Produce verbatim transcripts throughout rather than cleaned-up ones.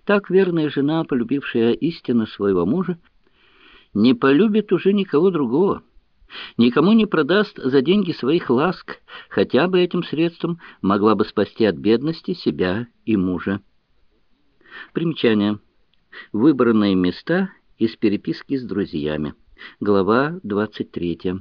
Так верная жена, полюбившая истинно своего мужа, не полюбит уже никого другого, никому не продаст за деньги своих ласк, хотя бы этим средством могла бы спасти от бедности себя и мужа. Примечание. Выбранные места из переписки с друзьями. Глава двадцать третья.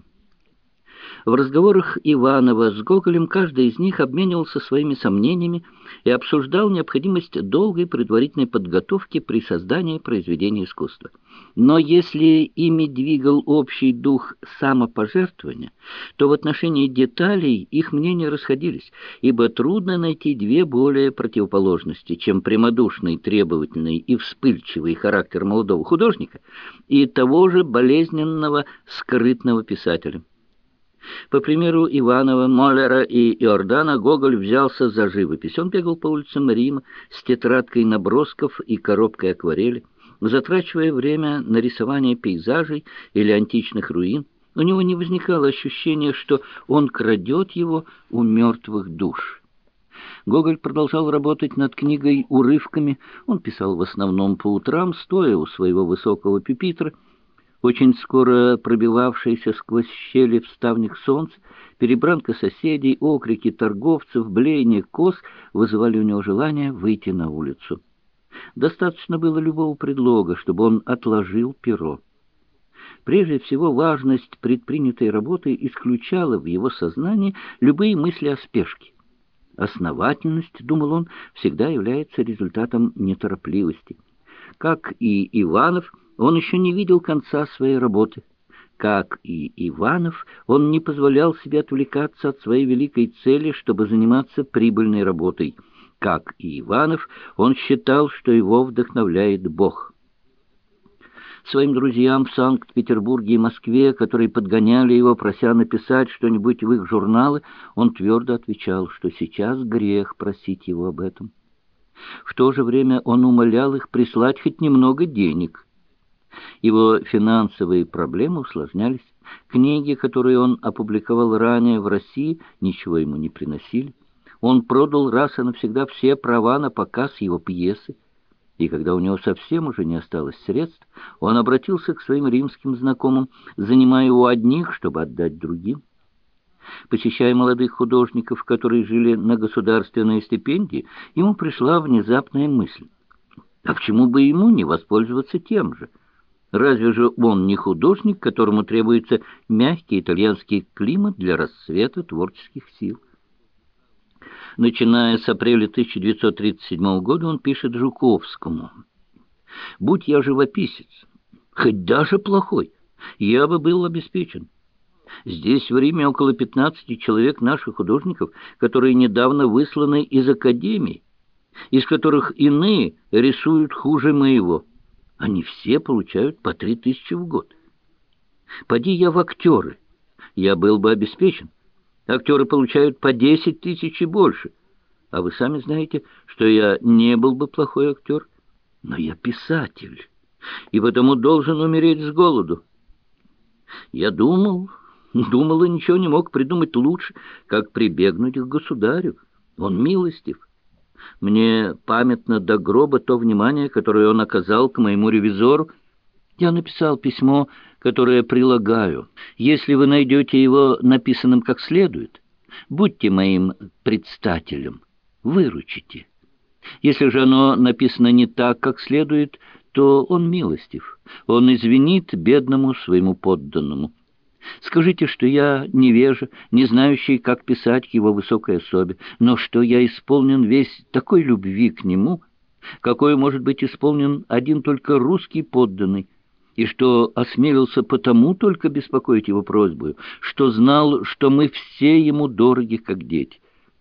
В разговорах Иванова с Гоголем каждый из них обменивался своими сомнениями и обсуждал необходимость долгой предварительной подготовки при создании произведения искусства. Но если ими двигал общий дух самопожертвования, то в отношении деталей их мнения расходились, ибо трудно найти две более противоположности, чем прямодушный, требовательный и вспыльчивый характер молодого художника и того же болезненного, скрытного писателя. По примеру Иванова, Моллера и Иордана, Гоголь взялся за живопись. Он бегал по улицам Рима с тетрадкой набросков и коробкой акварели, затрачивая время на рисование пейзажей или античных руин. У него не возникало ощущения, что он крадет его у мертвых душ. Гоголь продолжал работать над книгой урывками. Он писал в основном по утрам, стоя у своего высокого пюпитра. Очень скоро пробивавшееся сквозь щели в ставнях солнце, перебранка соседей, окрики торговцев, блеяние коз вызывали у него желание выйти на улицу. Достаточно было любого предлога, чтобы он отложил перо. Прежде всего, важность предпринятой работы исключала в его сознании любые мысли о спешке. Основательность, думал он, всегда является результатом неторопливости. Как и Иванов, он еще не видел конца своей работы. Как и Иванов, он не позволял себе отвлекаться от своей великой цели, чтобы заниматься прибыльной работой. Как и Иванов, он считал, что его вдохновляет Бог. Своим друзьям в Санкт-Петербурге и Москве, которые подгоняли его, прося написать что-нибудь в их журналы, он твердо отвечал, что сейчас грех просить его об этом. В то же время он умолял их прислать хоть немного денег. Его финансовые проблемы усложнялись. Книги, которые он опубликовал ранее в России, ничего ему не приносили. Он продал раз и навсегда все права на показ его пьесы. И когда у него совсем уже не осталось средств, он обратился к своим римским знакомым, занимая у одних, чтобы отдать другим. Посещая молодых художников, которые жили на государственные стипендии, ему пришла внезапная мысль: а почему бы ему не воспользоваться тем же? Разве же он не художник, которому требуется мягкий итальянский климат для расцвета творческих сил? Начиная с апреля тысяча девятьсот тридцать седьмого года он пишет Жуковскому: «Будь я живописец, хоть даже плохой, я бы был обеспечен. Здесь в Риме около пятнадцати человек наших художников, которые недавно высланы из академий, из которых иные рисуют хуже моего. Они все получают по три тысячи в год. Поди я в актеры, я был бы обеспечен. Актеры получают по десять тысяч и больше. А вы сами знаете, что я не был бы плохой актер. Но я писатель, и потому должен умереть с голоду. Я думал, думал и ничего не мог придумать лучше, как прибегнуть к государю. Он милостив. Мне памятно до гроба то внимание, которое он оказал к моему ревизору. Я написал письмо, которое прилагаю. Если вы найдете его написанным как следует, будьте моим предстателем, выручите. Если же оно написано не так, как следует, то он милостив. Он извинит бедному своему подданному. Скажите, что я невежа, не знающий, как писать к его высокой особе, но что я исполнен весь такой любви к нему, какой может быть исполнен один только русский подданный, и что осмелился потому только беспокоить его просьбою, что знал, что мы все ему дороги, как дети.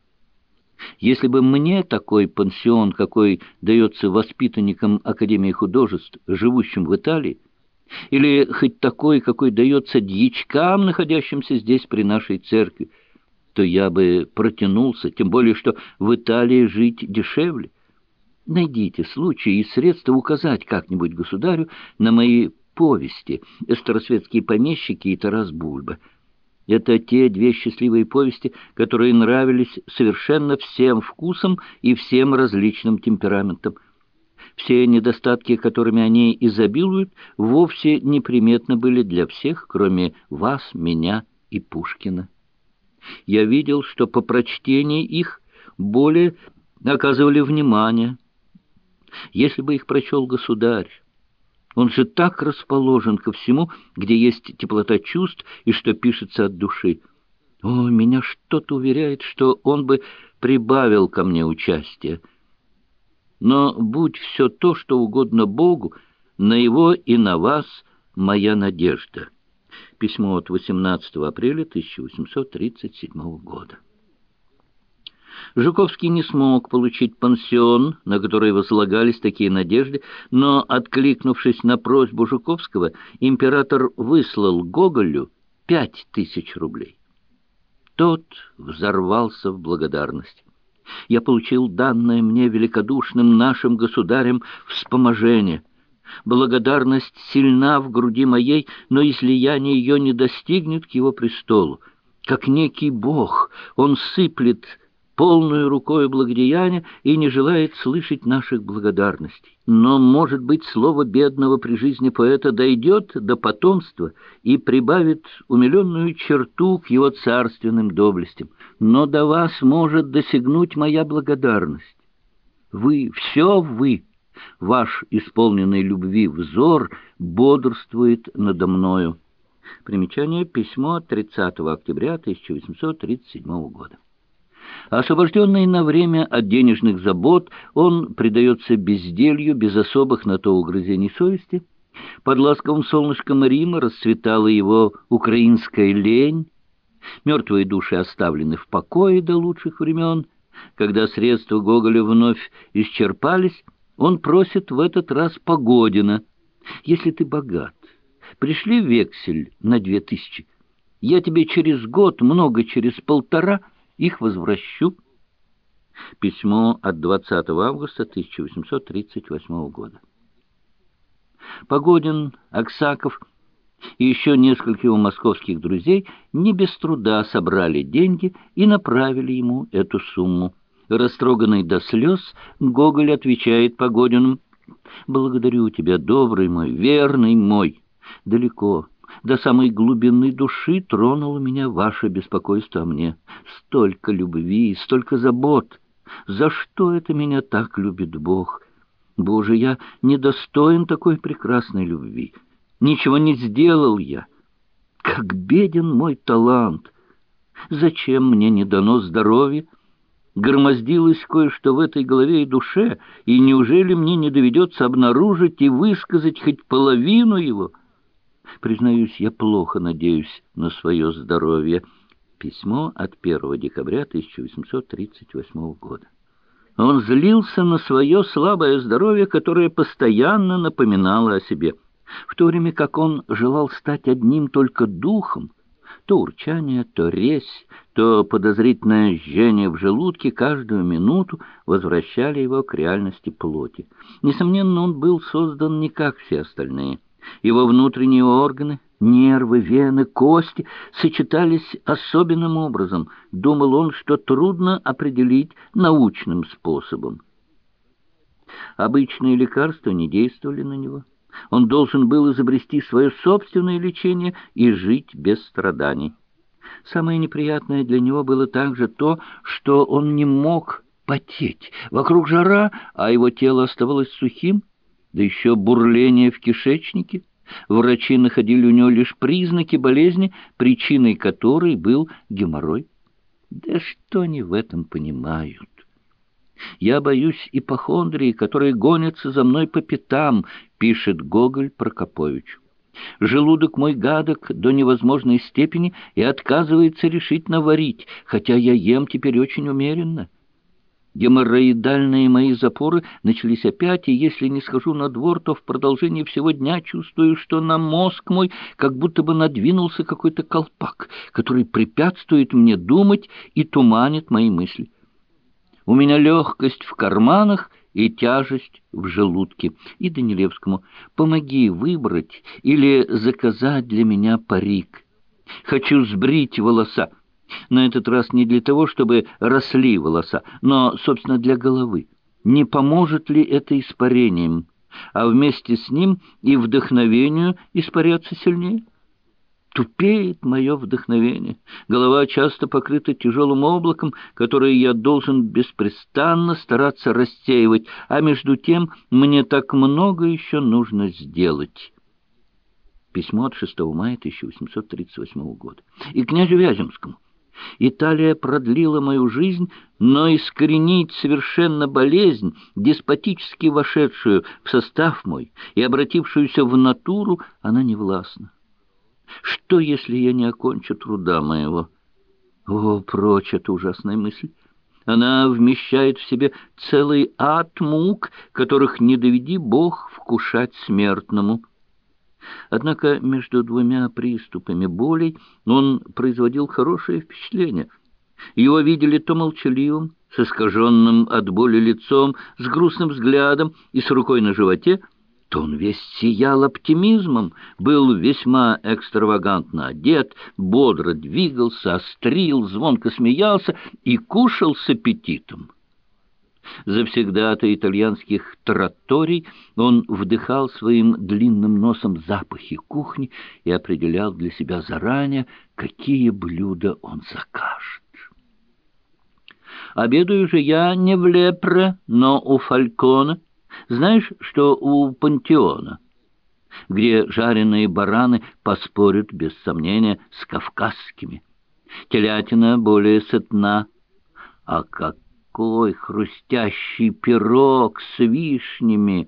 Если бы мне такой пансион, какой дается воспитанникам Академии художеств, живущим в Италии, или хоть такой, какой дается дьячкам, находящимся здесь при нашей церкви, то я бы протянулся, тем более, что в Италии жить дешевле. Найдите случай и средства указать как-нибудь государю на мои повести «Старосветские помещики» и «Тарас Бульба». Это те две счастливые повести, которые нравились совершенно всем вкусам и всем различным темпераментам. Все недостатки, которыми они изобилуют, вовсе неприметны были для всех, кроме вас, меня и Пушкина. Я видел, что по прочтении их более оказывали внимание. Если бы их прочел государь, он же так расположен ко всему, где есть теплота чувств и что пишется от души. О, меня что-то уверяет, что он бы прибавил ко мне участие. Но будь все то, что угодно Богу, на его и на вас моя надежда. Письмо от восемнадцатого апреля тысяча восемьсот тридцать седьмого года. Жуковский не смог получить пансион, на который возлагались такие надежды, но, откликнувшись на просьбу Жуковского, император выслал Гоголю пять тысяч рублей. Тот взорвался в благодарность. Я получил данное мне великодушным нашим государем вспоможение. Благодарность сильна в груди моей, но излияние ее не достигнет к его престолу. Как некий бог, он сыплет полную рукою благодеяния и не желает слышать наших благодарностей. Но, может быть, слово бедного при жизни поэта дойдет до потомства и прибавит умиленную черту к его царственным доблестям. Но до вас может досягнуть моя благодарность. Вы, все вы, ваш исполненный любви взор бодрствует надо мною. Примечание, письмо тридцатого октября тысяча восемьсот тридцать седьмого года. Освобожденный на время от денежных забот, он предается безделью без особых на то угрызений совести. Под ласковым солнышком Рима расцветала его украинская лень. Мертвые души оставлены в покое до лучших времен. Когда средства Гоголя вновь исчерпались, он просит в этот раз Погодина: «Если ты богат, пришли вексель на две тысячи. Я тебе через год, много через полтора, их возвращу». Письмо от двадцатого августа тысяча восемьсот тридцать восьмого года. Погодин, Аксаков и еще несколько его московских друзей не без труда собрали деньги и направили ему эту сумму. Растроганный до слез, Гоголь отвечает Погодину: «Благодарю тебя, добрый мой, верный мой. Далеко, до самой глубины души тронуло меня ваше беспокойство о мне. Столько любви, столько забот. За что это меня так любит Бог? Боже, я недостоин такой прекрасной любви. Ничего не сделал я. Как беден мой талант! Зачем мне не дано здоровье? Громоздилось кое-что в этой голове и душе, и неужели мне не доведется обнаружить и высказать хоть половину его? Признаюсь, я плохо надеюсь на свое здоровье». Письмо от первого декабря тысяча восемьсот тридцать восьмого года. Он злился на свое слабое здоровье, которое постоянно напоминало о себе, в то время как он желал стать одним только духом. То урчание, то резь, то подозрительное жжение в желудке каждую минуту возвращали его к реальности плоти. Несомненно, он был создан не как все остальные. Его внутренние органы, нервы, вены, кости сочетались особенным образом. Думал он, что трудно определить научным способом. Обычные лекарства не действовали на него. Он должен был изобрести свое собственное лечение и жить без страданий. Самое неприятное для него было также то, что он не мог потеть. Вокруг жара, а его тело оставалось сухим, да еще бурление в кишечнике. Врачи находили у него лишь признаки болезни, причиной которой был геморрой. Да что они в этом понимают? «Я боюсь ипохондрии, которые гонятся за мной по пятам», — пишет Гоголь Прокоповичу. «Желудок мой гадок до невозможной степени и отказывается решительно варить, хотя я ем теперь очень умеренно. Геморроидальные мои запоры начались опять, и если не схожу на двор, то в продолжении всего дня чувствую, что на мозг мой как будто бы надвинулся какой-то колпак, который препятствует мне думать и туманит мои мысли. У меня легкость в карманах и тяжесть в желудке». И Данилевскому: «Помоги выбрать или заказать для меня парик. Хочу сбрить волоса. На этот раз не для того, чтобы росли волоса, но, собственно, для головы. Не поможет ли это испарением, а вместе с ним и вдохновению испаряться сильнее? Тупеет мое вдохновение. Голова часто покрыта тяжелым облаком, которое я должен беспрестанно стараться рассеивать, а между тем мне так много еще нужно сделать. Письмо от шестого мая тысяча восемьсот тридцать восьмого года. И князю Вяземскому. Италия продлила мою жизнь, но искоренить совершенно болезнь, деспотически вошедшую в состав мой и обратившуюся в натуру, она не властна. Что, если я не окончу труда моего? О, прочь эта ужасная мысль! Она вмещает в себе целый ад мук, которых не доведи Бог вкушать смертному. Однако между двумя приступами болей он производил хорошее впечатление. Его видели то молчаливым, с искаженным от боли лицом, с грустным взглядом и с рукой на животе, то он весь сиял оптимизмом, был весьма экстравагантно одет, бодро двигался, острил, звонко смеялся и кушал с аппетитом. Завсегда-то итальянских тратторий он вдыхал своим длинным носом запахи кухни и определял для себя заранее, какие блюда он закажет. Обедаю же я не в Лепре, но у Фалькона. Знаешь, что у Пантеона, где жареные бараны поспорят, без сомнения, с кавказскими. Телятина более сытна, а какой хрустящий пирог с вишнями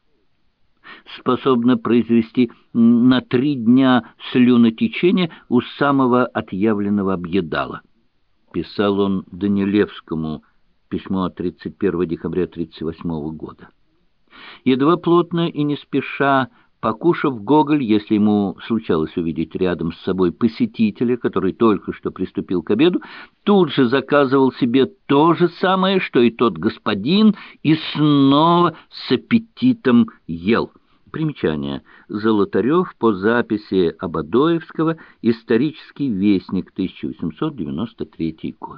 способна произвести на три дня слюнотечение у самого отъявленного объедала. Писал он Данилевскому, письмо от тридцать первого декабря тридцать восьмого года. Едва плотно и не спеша покушав, Гоголь, если ему случалось увидеть рядом с собой посетителя, который только что приступил к обеду, тут же заказывал себе то же самое, что и тот господин, и снова с аппетитом ел. Примечание. Золотарев по записи Ободоевского, «Исторический вестник», тысяча восемьсот девяносто третий год.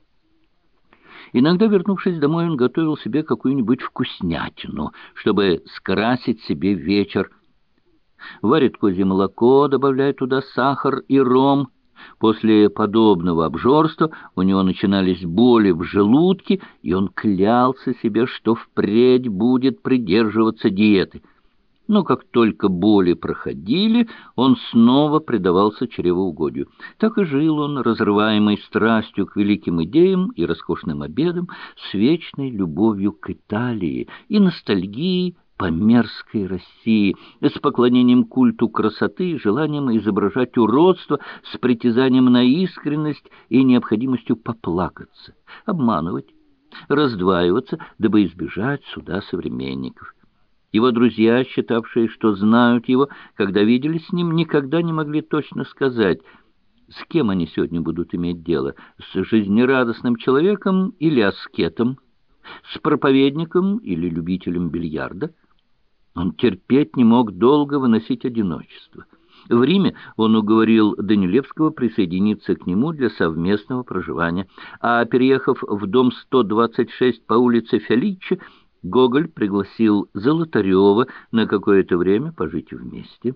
Иногда, вернувшись домой, он готовил себе какую-нибудь вкуснятину, чтобы скрасить себе вечер. Варит козье молоко, добавляя туда сахар и ром. После подобного обжорства у него начинались боли в желудке, и он клялся себе, что впредь будет придерживаться диеты. Но как только боли проходили, он снова предавался чревоугодию. Так и жил он, разрываемый страстью к великим идеям и роскошным обедам, с вечной любовью к Италии и ностальгией по мерзкой России, с поклонением культу красоты и желанием изображать уродство, с притязанием на искренность и необходимостью поплакаться, обманывать, раздваиваться, дабы избежать суда современников. Его друзья, считавшие, что знают его, когда видели с ним, никогда не могли точно сказать, с кем они сегодня будут иметь дело, с жизнерадостным человеком или аскетом, с проповедником или любителем бильярда. Он терпеть не мог долго выносить одиночество. В Риме он уговорил Данилевского присоединиться к нему для совместного проживания, а, переехав в дом сто двадцать шесть по улице Феличчи, Гоголь пригласил Золотарева на какое-то время пожить вместе.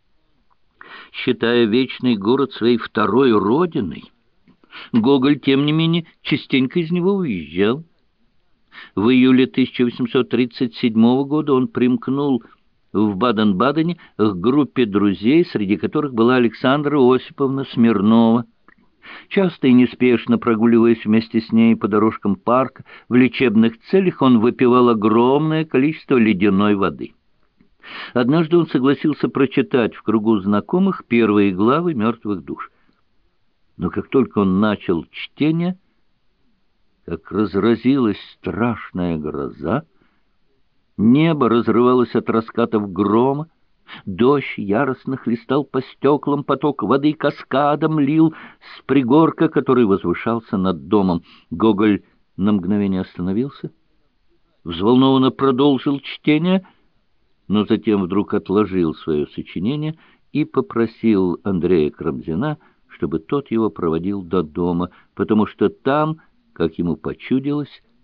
Считая вечный город своей второй родиной, Гоголь, тем не менее, частенько из него уезжал. В июле тысяча восемьсот тридцать седьмого года он примкнул в Баден-Бадене к группе друзей, среди которых была Александра Осиповна Смирнова. Часто и неспешно прогуливаясь вместе с ней по дорожкам парка, в лечебных целях он выпивал огромное количество ледяной воды. Однажды он согласился прочитать в кругу знакомых первые главы «Мертвых душ». Но как только он начал чтение, как разразилась страшная гроза, небо разрывалось от раскатов грома, дождь яростно хлестал по стеклам, поток воды каскадом лил с пригорка, который возвышался над домом. Гоголь на мгновение остановился, взволнованно продолжил чтение, но затем вдруг отложил свое сочинение и попросил Андрея Карамзина, чтобы тот его проводил до дома, потому что там, как ему почудилось,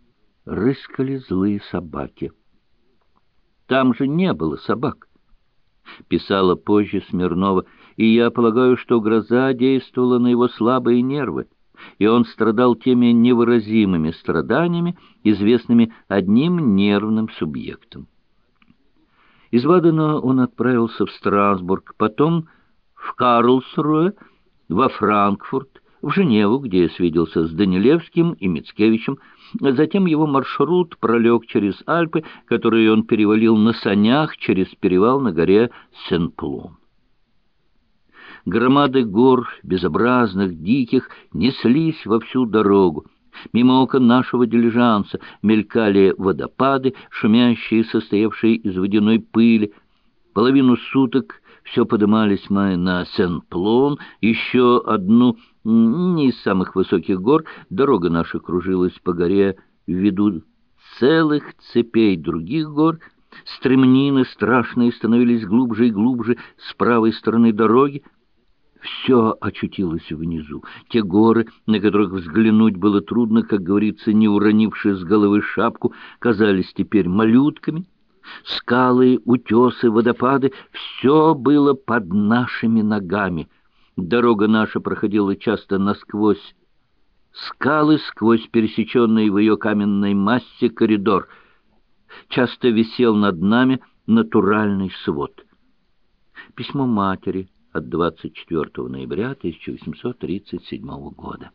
рыскали злые собаки. Там же не было собак, писала позже Смирнова, и я полагаю, что гроза действовала на его слабые нервы, и он страдал теми невыразимыми страданиями, известными одним нервным субъектом. Из Бадена он отправился в Страсбург, потом в Карлсруэ, во Франкфурт, в Женеву, где свиделся с Данилевским и Мицкевичем. Затем его маршрут пролег через Альпы, которые он перевалил на санях через перевал на горе Сен-Плон. Громады гор, безобразных, диких, неслись во всю дорогу. Мимо окон нашего дилижанса мелькали водопады, шумящие, состоявшие из водяной пыли. Половину суток все подымались мы на Сен-Плон, еще одну, не из самых высоких гор, дорога наша кружилась по горе в виду целых цепей других гор. Стремнины страшные становились глубже и глубже с правой стороны дороги. Все очутилось внизу. Те горы, на которых взглянуть было трудно, как говорится, не уронивши с головы шапку, казались теперь малютками. Скалы, утесы, водопады — все было под нашими ногами. Дорога наша проходила часто насквозь скалы, сквозь пересеченный в ее каменной массе коридор. Часто висел над нами натуральный свод. Письмо матери от двадцать четвёртого ноября тысяча восемьсот тридцать седьмого года.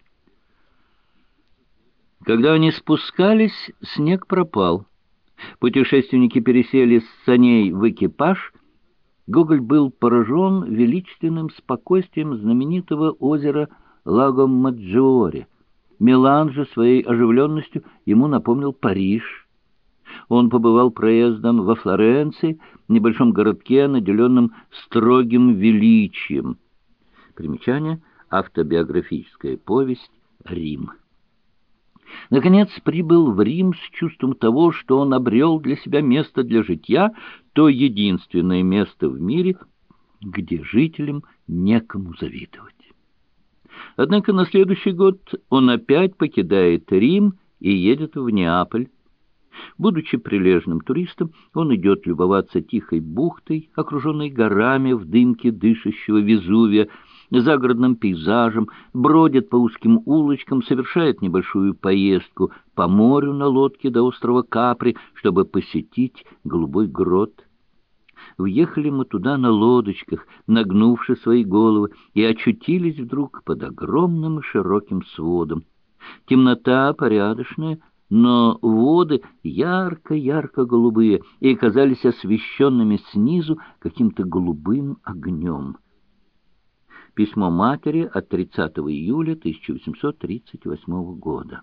Когда они спускались, снег пропал. Путешественники пересели с саней в экипаж. Гоголь был поражен величественным спокойствием знаменитого озера Лаго-Маджиоре. Милан же своей оживленностью ему напомнил Париж. Он побывал проездом во Флоренции, небольшом городке, наделенном строгим величием. Примечание: автобиографическая повесть «Рим». Наконец прибыл в Рим с чувством того, что он обрел для себя место для житья, то единственное место в мире, где жителям некому завидовать. Однако на следующий год он опять покидает Рим и едет в Неаполь. Будучи прилежным туристом, он идет любоваться тихой бухтой, окруженной горами в дымке дышащего Везувия, загородным пейзажем, бродит по узким улочкам, совершает небольшую поездку по морю на лодке до острова Капри, чтобы посетить Голубой грот. Въехали мы туда на лодочках, нагнувши свои головы, и очутились вдруг под огромным и широким сводом. Темнота порядочная, но воды ярко-ярко-голубые и казались освещенными снизу каким-то голубым огнем. Письмо матери от тридцатого июля тысяча восемьсот тридцать восьмого года.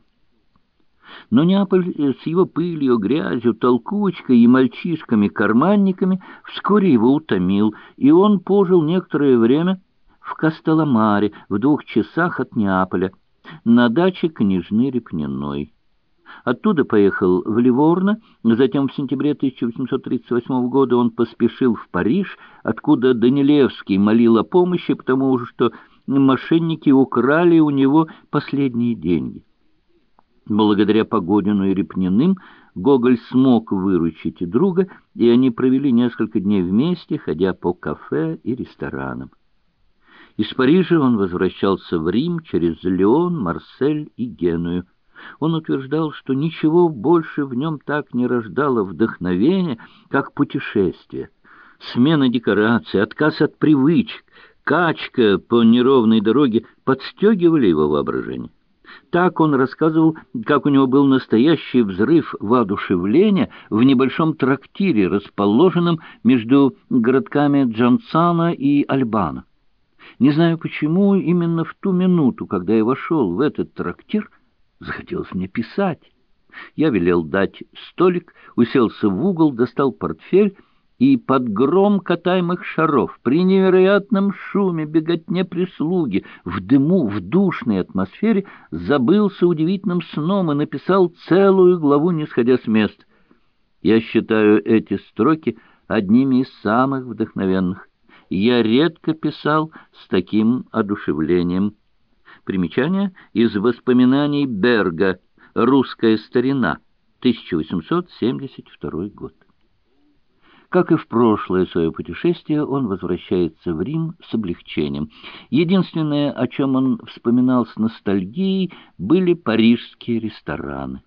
Но Неаполь с его пылью, грязью, толкучкой и мальчишками-карманниками вскоре его утомил, и он пожил некоторое время в Костеломаре, в двух часах от Неаполя, на даче княжны Репниной. Оттуда поехал в Ливорно, затем в сентябре тысяча восемьсот тридцать восьмого года он поспешил в Париж, откуда Данилевский молил о помощи, потому что мошенники украли у него последние деньги. Благодаря Погодину и Репниным Гоголь смог выручить друга, и они провели несколько дней вместе, ходя по кафе и ресторанам. Из Парижа он возвращался в Рим через Лион, Марсель и Геную. Он утверждал, что ничего больше в нем так не рождало вдохновения, как путешествие. Смена декораций, отказ от привычек, качка по неровной дороге подстегивали его воображение. Так он рассказывал, как у него был настоящий взрыв воодушевления в небольшом трактире, расположенном между городками Джанцано и Альбано. Не знаю почему, именно в ту минуту, когда я вошел в этот трактир, захотелось мне писать. Я велел дать столик, уселся в угол, достал портфель и под гром катаемых шаров, при невероятном шуме, беготне прислуги, в дыму, в душной атмосфере забылся удивительным сном и написал целую главу, не сходя с места. Я считаю эти строки одними из самых вдохновенных. Я редко писал с таким одушевлением. Примечание из воспоминаний Берга «Русская старина». тысяча восемьсот семьдесят второй год. Как и в прошлое свое путешествие, он возвращается в Рим с облегчением. Единственное, о чем он вспоминал с ностальгией, были парижские рестораны.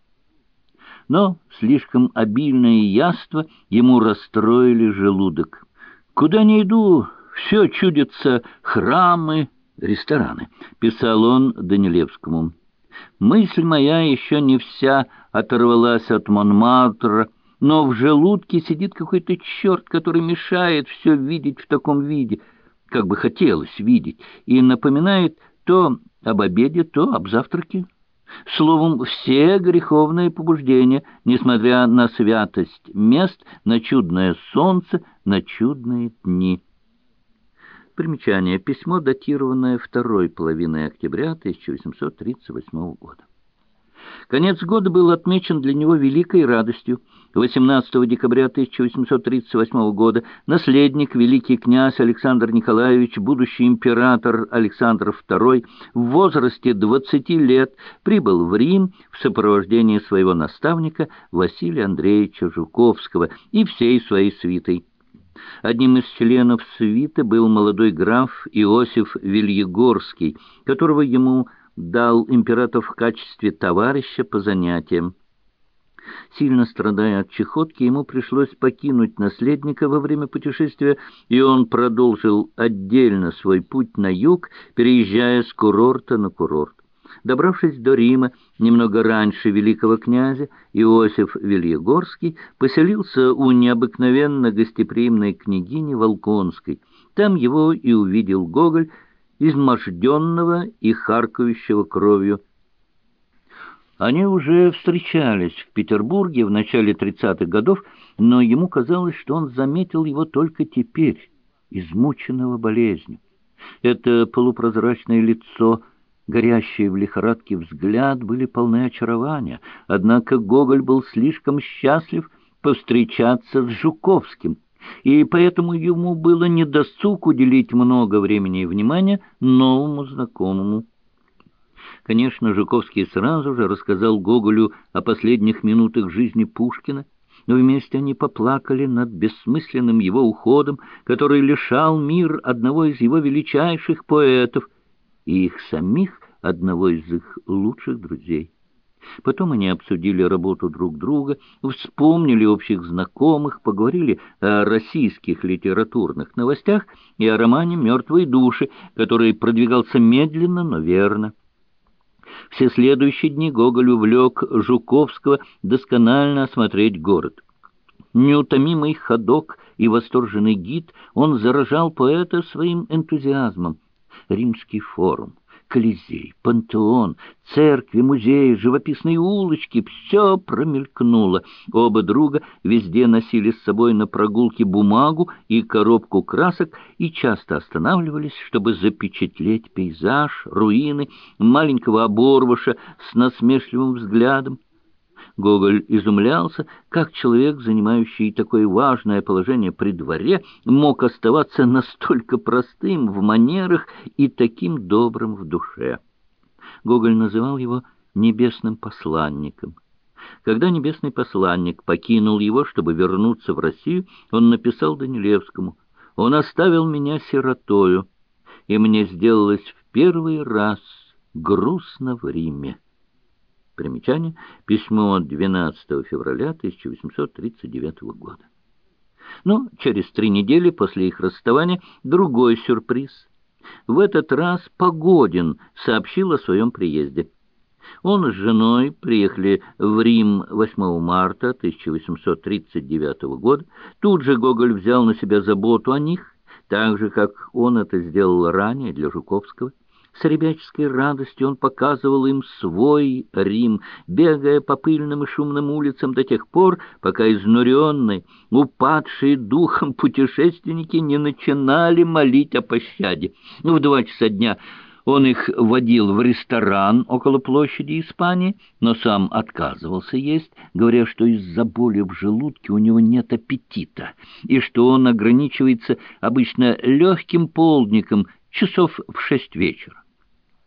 Но слишком обильное яство ему расстроили желудок. «Куда ни иду, все чудится храмы, рестораны», — писал он Данилевскому. «Мысль моя еще не вся оторвалась от Монмартра, но в желудке сидит какой-то черт, который мешает все видеть в таком виде, как бы хотелось видеть, и напоминает то об обеде, то об завтраке. Словом, все греховные побуждения, несмотря на святость мест, на чудное солнце, на чудные дни». Примечание. Письмо, датированное второй половиной октября тысяча восемьсот тридцать восьмого года. Конец года был отмечен для него великой радостью. восемнадцатого декабря тысяча восемьсот тридцать восьмого года наследник, великий князь Александр Николаевич, будущий император Александр второй, в возрасте двадцати лет прибыл в Рим в сопровождении своего наставника Василия Андреевича Жуковского и всей своей свитой. Одним из членов свиты был молодой граф Иосиф Вильегорский, которого ему дал император в качестве товарища по занятиям. Сильно страдая от чахотки, ему пришлось покинуть наследника во время путешествия, и он продолжил отдельно свой путь на юг, переезжая с курорта на курорт. Добравшись до Рима немного раньше великого князя, Иосиф Вильегорский поселился у необыкновенно гостеприимной княгини Волконской. Там его и увидел Гоголь, изможденного и харкающего кровью. Они уже встречались в Петербурге в начале тридцатых годов, но ему казалось, что он заметил его только теперь, измученного болезнью. Это полупрозрачное лицо, горящие в лихорадке взгляд были полны очарования, однако Гоголь был слишком счастлив повстречаться с Жуковским, и поэтому ему было недосуг уделить много времени и внимания новому знакомому. Конечно, Жуковский сразу же рассказал Гоголю о последних минутах жизни Пушкина, но вместе они поплакали над бессмысленным его уходом, который лишал мир одного из его величайших поэтов и их самих одного из их лучших друзей. Потом они обсудили работу друг друга, вспомнили общих знакомых, поговорили о российских литературных новостях и о романе «Мертвые души», который продвигался медленно, но верно. Все следующие дни Гоголь увлек Жуковского досконально осмотреть город. Неутомимый ходок и восторженный гид, он заражал поэта своим энтузиазмом. Римский форум, Колизей, Пантеон, церкви, музеи, живописные улочки — все промелькнуло. Оба друга везде носили с собой на прогулке бумагу и коробку красок и часто останавливались, чтобы запечатлеть пейзаж, руины, маленького оборвыша с насмешливым взглядом. Гоголь изумлялся, как человек, занимающий такое важное положение при дворе, мог оставаться настолько простым в манерах и таким добрым в душе. Гоголь называл его «небесным посланником». Когда небесный посланник покинул его, чтобы вернуться в Россию, он написал Данилевскому: «Он оставил меня сиротою, и мне сделалось в первый раз грустно в Риме». Примечание. Письмо от двенадцатого февраля тысяча восемьсот тридцать девятого года. Но через три недели после их расставания другой сюрприз. В этот раз Погодин сообщил о своем приезде. Он с женой приехали в Рим восьмого марта тысяча восемьсот тридцать девятого года. Тут же Гоголь взял на себя заботу о них, так же, как он это сделал ранее для Жуковского. С ребяческой радостью он показывал им свой Рим, бегая по пыльным и шумным улицам до тех пор, пока изнуренные, упадшие духом путешественники не начинали молить о пощаде. В два часа дня он их водил в ресторан около площади Испании, но сам отказывался есть, говоря, что из-за боли в желудке у него нет аппетита, и что он ограничивается обычно легким полдником часов в шесть вечера.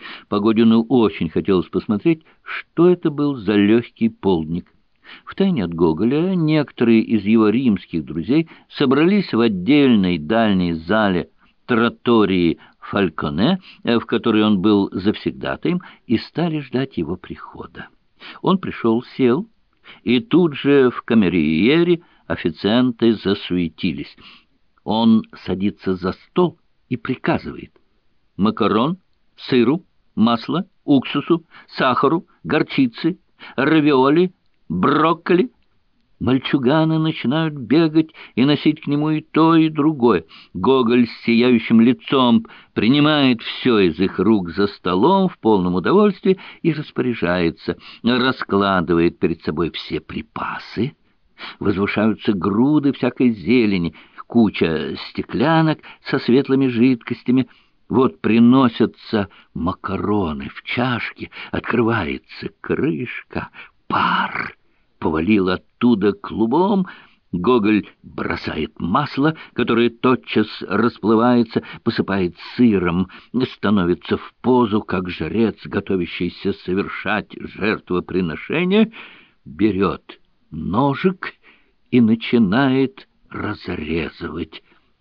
Погодину очень хотелось посмотреть, что это был за легкий полдник. Втайне от Гоголя некоторые из его римских друзей собрались в отдельной дальней зале тротории Фальконе, в которой он был завсегдатаем, и стали ждать его прихода. Он пришел, сел, и тут же в камериере официанты засуетились. Он садится за стол и приказывает: макарон, сыру, масло, уксусу, сахару, горчицы, равиоли, брокколи. Мальчуганы начинают бегать и носить к нему и то, и другое. Гоголь с сияющим лицом принимает все из их рук за столом в полном удовольствии и распоряжается, раскладывает перед собой все припасы. Возвышаются груды всякой зелени, куча стеклянок со светлыми жидкостями. Вот приносятся макароны в чашке, открывается крышка, пар повалил оттуда клубом. Гоголь бросает масло, которое тотчас расплывается, посыпает сыром, становится в позу, как жрец, готовящийся совершать жертвоприношение, берет ножик и начинает разрезывать.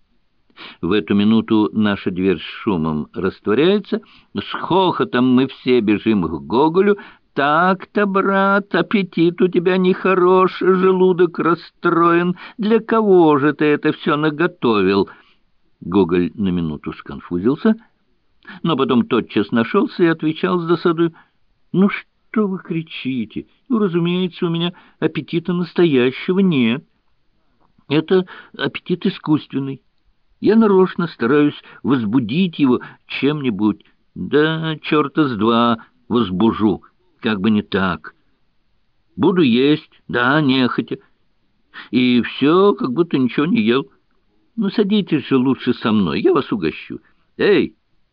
В эту минуту наша дверь с шумом растворяется, с хохотом мы все бежим к Гоголю. «Так-то, брат, аппетит у тебя нехорош, желудок расстроен. Для кого же ты это все наготовил?» Гоголь на минуту сконфузился, но потом тотчас нашелся и отвечал с досадой: «Ну что вы кричите? Ну, разумеется, у меня аппетита настоящего нет. Это аппетит искусственный. Я нарочно стараюсь возбудить его чем-нибудь. Да черта с два возбужу. Как бы не так. Буду есть, да, нехотя. И все, как будто ничего не ел. Ну, садитесь же лучше со мной, я вас угощу. Эй,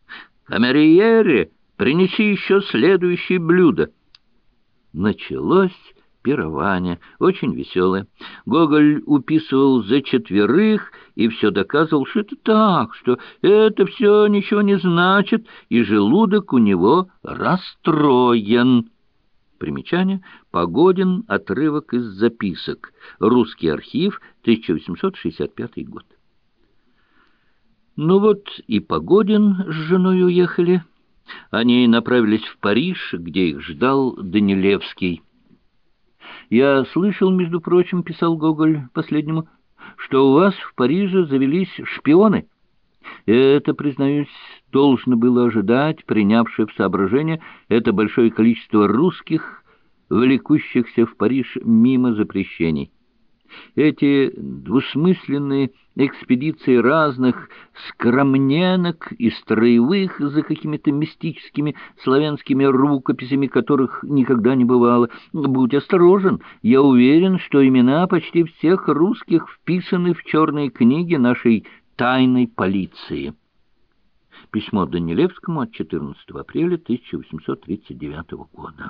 камериере, принеси еще следующее блюдо». Началось пирование, очень веселое. Гоголь уписывал за четверых и все доказывал, что это так, что это все ничего не значит, и желудок у него расстроен. Примечание. Погодин. Отрывок из записок. Русский архив. тысяча восемьсот шестьдесят пятый год. Ну вот и Погодин с женой уехали. Они направились в Париж, где их ждал Данилевский. «Я слышал, между прочим, — писал Гоголь последнему, — что у вас в Париже завелись шпионы. Это, признаюсь, должно было ожидать, принявшее в соображение это большое количество русских, влекущихся в Париж мимо запрещений. Эти двусмысленные экспедиции разных скромненок и строевых за какими-то мистическими славянскими рукописями, которых никогда не бывало. Будь осторожен, я уверен, что имена почти всех русских вписаны в черные книги нашей тайной полиции». Письмо Данилевскому от четырнадцатого апреля тысяча восемьсот тридцать девятого года.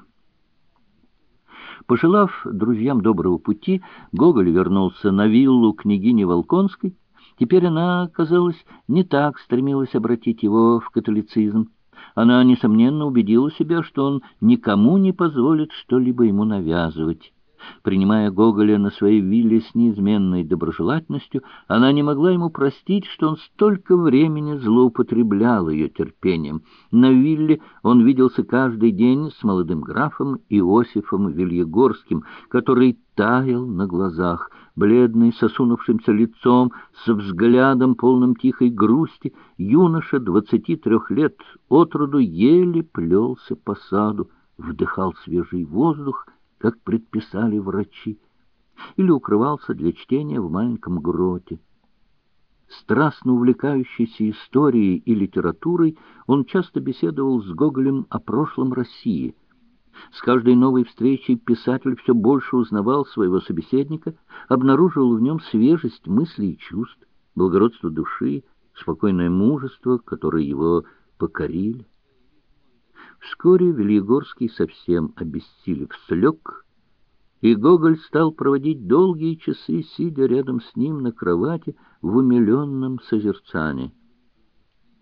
Пожелав друзьям доброго пути, Гоголь вернулся на виллу княгини Волконской. Теперь она, казалось, не так стремилась обратить его в католицизм. Она, несомненно, убедила себя, что он никому не позволит что-либо ему навязывать. Принимая Гоголя на своей вилле с неизменной доброжелательностью, она не могла ему простить, что он столько времени злоупотреблял ее терпением. На вилле он виделся каждый день с молодым графом Иосифом Вильегорским, который таял на глазах, бледный, с осунувшимся лицом, со взглядом, полным тихой грусти. Юноша двадцати трех лет от роду еле плелся по саду, вдыхал свежий воздух, как предписали врачи, или укрывался для чтения в маленьком гроте. Страстно увлекающийся историей и литературой, он часто беседовал с Гоголем о прошлом России. С каждой новой встречей писатель все больше узнавал своего собеседника, обнаруживал в нем свежесть мыслей и чувств, благородство души, спокойное мужество, которые его покорили. Вскоре Вильегорский, совсем обессилев, слег, и Гоголь стал проводить долгие часы, сидя рядом с ним на кровати в умиленном созерцании.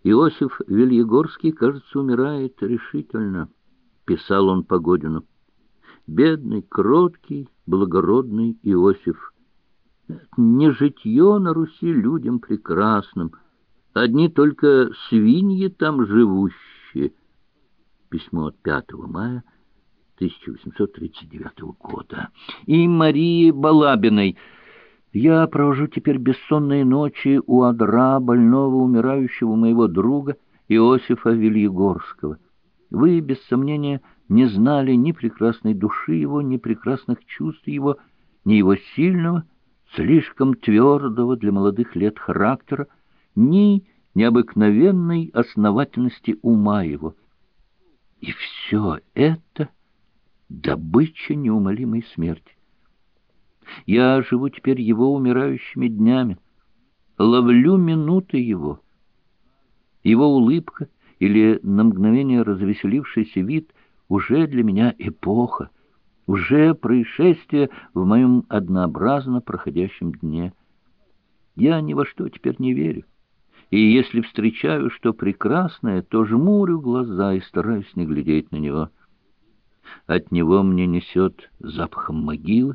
Иосиф Вильегорский, кажется, умирает решительно, — писал он Погодину. Бедный, кроткий, благородный Иосиф. Не житье на Руси людям прекрасным, одни только свиньи там живущие. Письмо от пятого мая тысяча восемьсот тридцать девятого года. И Марии Балабиной. Я провожу теперь бессонные ночи у одра больного, умирающего моего друга Иосифа Вильегорского. Вы, без сомнения, не знали ни прекрасной души его, ни прекрасных чувств его, ни его сильного, слишком твердого для молодых лет характера, ни необыкновенной основательности ума его. И все это добыча неумолимой смерти. Я живу теперь его умирающими днями, ловлю минуты его. Его улыбка или на мгновение развеселившийся вид уже для меня эпоха, уже происшествие в моем однообразно проходящем дне. Я ни во что теперь не верю, и если встречаю что прекрасное, то жмурю глаза и стараюсь не глядеть на него. От него мне несет запахом могилы.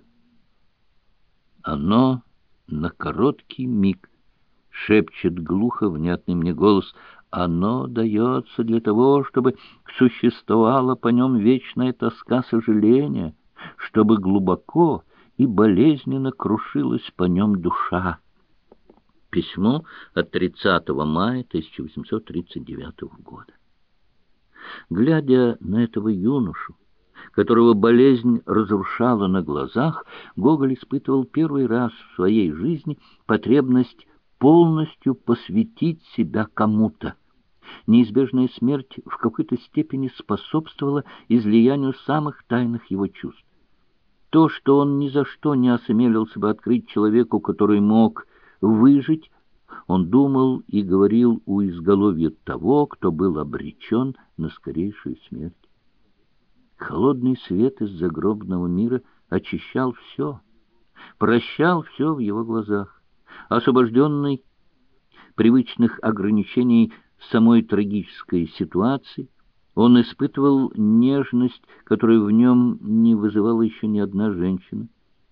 Оно на короткий миг шепчет глухо внятный мне голос. Оно дается для того, чтобы существовала по нем вечная тоска сожаления, чтобы глубоко и болезненно крушилась по нем душа. Письмо от тридцатого мая тысяча восемьсот тридцать девятого года. Глядя на этого юношу, которого болезнь разрушала на глазах, Гоголь испытывал первый раз в своей жизни потребность полностью посвятить себя кому-то. Неизбежная смерть в какой-то степени способствовала излиянию самых тайных его чувств. То, что он ни за что не осмелился бы открыть человеку, который мог выжить, он думал и говорил у изголовья того, кто был обречен на скорейшую смерть. Холодный свет из загробного мира очищал все, прощал все в его глазах. Освобожденный привычных ограничений самой трагической ситуации, он испытывал нежность, которую в нем не вызывала еще ни одна женщина.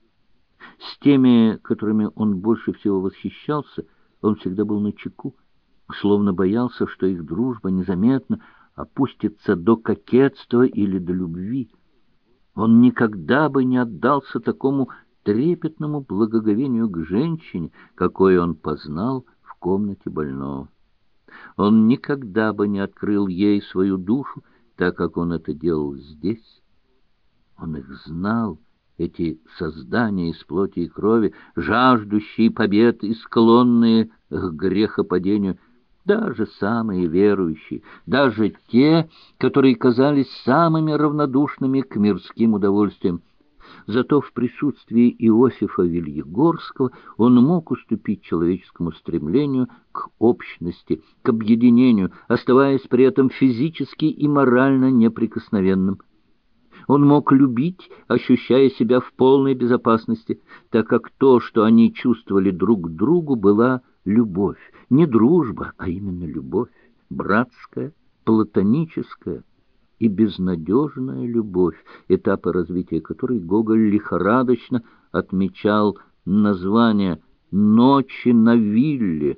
С теми, которыми он больше всего восхищался, он всегда был начеку, словно боялся, что их дружба незаметно опустится до кокетства или до любви. Он никогда бы не отдался такому трепетному благоговению к женщине, какое он познал в комнате больного. Он никогда бы не открыл ей свою душу, так как он это делал здесь. Он их знал, эти создания из плоти и крови, жаждущие побед и склонные к грехопадению, даже самые верующие, даже те, которые казались самыми равнодушными к мирским удовольствиям. Зато в присутствии Иосифа Вильегорского он мог уступить человеческому стремлению к общности, к объединению, оставаясь при этом физически и морально неприкосновенным. Он мог любить, ощущая себя в полной безопасности, так как то, что они чувствовали друг к другу, была любовь. Не дружба, а именно любовь, братская, платоническая и безнадежная любовь, этапы развития которой Гоголь лихорадочно отмечал название «Ночи на вилле».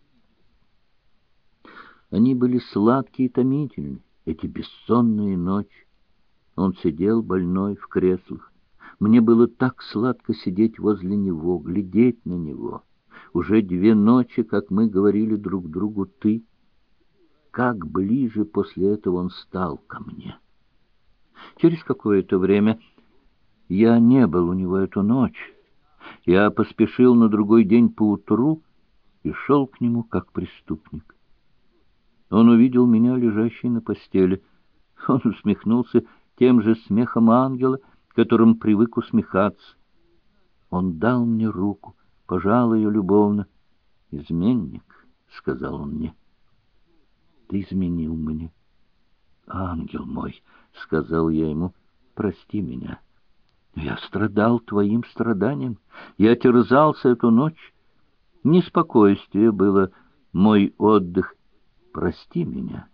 Они были сладкие и томительны, эти бессонные ночи. Он сидел больной в креслах. Мне было так сладко сидеть возле него, глядеть на него. Уже две ночи, как мы говорили друг другу «ты». Как ближе после этого он стал ко мне. Через какое-то время я не был у него эту ночь. Я поспешил на другой день поутру и шел к нему как преступник. Он увидел меня, лежащей на постели. Он усмехнулся тем же смехом ангела, которым привык усмехаться. Он дал мне руку, пожал ее любовно. «Изменник», — сказал он мне, — «ты изменил мне». «Ангел мой», — сказал я ему, — «прости меня. Я страдал твоим страданием, я терзался эту ночь. Неспокойствие было мой отдых, прости меня.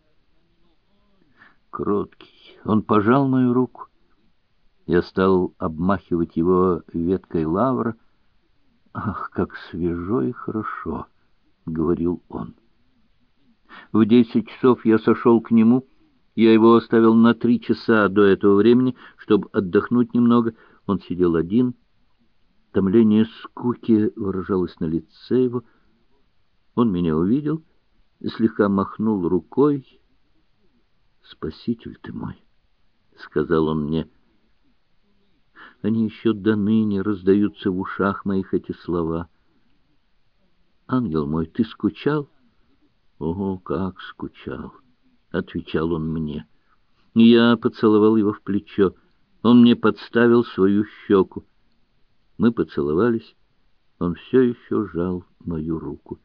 Кроткий, он пожал мою руку. Я стал обмахивать его веткой лавра. «Ах, как свежо и хорошо!» — говорил он. В десять часов я сошел к нему. Я его оставил на три часа до этого времени, чтобы отдохнуть немного. Он сидел один. Томление скуки выражалось на лице его. Он меня увидел и слегка махнул рукой. «Спаситель ты мой», — сказал он мне. Они еще до ныне раздаются в ушах моих эти слова. «Ангел мой, ты скучал?» «Ого, как скучал!» — отвечал он мне. Я поцеловал его в плечо. Он мне подставил свою щеку. Мы поцеловались. Он все еще жал мою руку.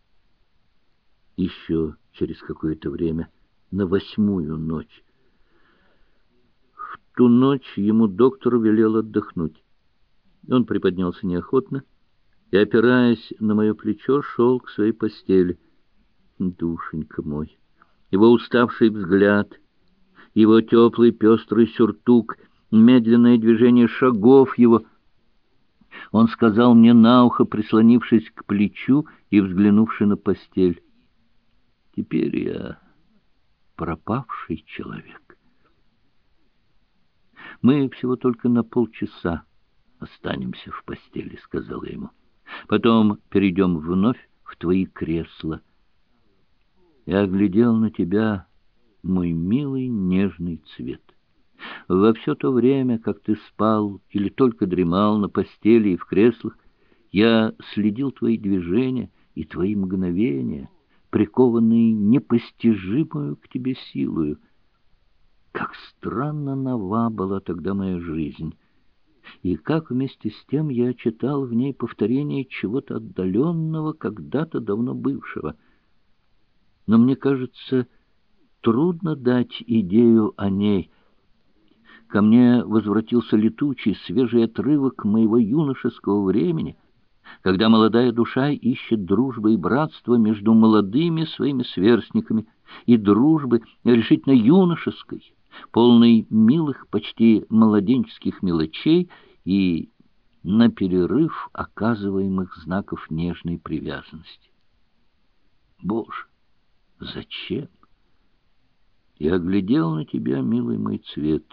Еще через какое-то время, на восьмую ночь. В ту ночь ему доктор велел отдохнуть. Он приподнялся неохотно и, опираясь на мое плечо, шел к своей постели. Душенька мой! Его уставший взгляд, его теплый пестрый сюртук, медленное движение шагов его. Он сказал мне на ухо, прислонившись к плечу и взглянувши на постель: «Теперь я пропавший человек. Мы всего только на полчаса останемся в постели», — сказал я ему. «Потом перейдем вновь в твои кресла. Я глядел на тебя, мой милый нежный цвет. Во все то время, как ты спал или только дремал на постели и в креслах, я следил твои движения и твои мгновения, прикованные непостижимую к тебе силою. Как странно нова была тогда моя жизнь, и как вместе с тем я читал в ней повторение чего-то отдаленного, когда-то давно бывшего. Но мне кажется, трудно дать идею о ней. Ко мне возвратился летучий, свежий отрывок моего юношеского времени, когда молодая душа ищет дружбы и братства между молодыми своими сверстниками, и дружбы решительно юношеской, полной милых, почти младенческих мелочей и на перерыв оказываемых знаков нежной привязанности. Боже! Зачем? Я глядел на тебя, милый мой цвет.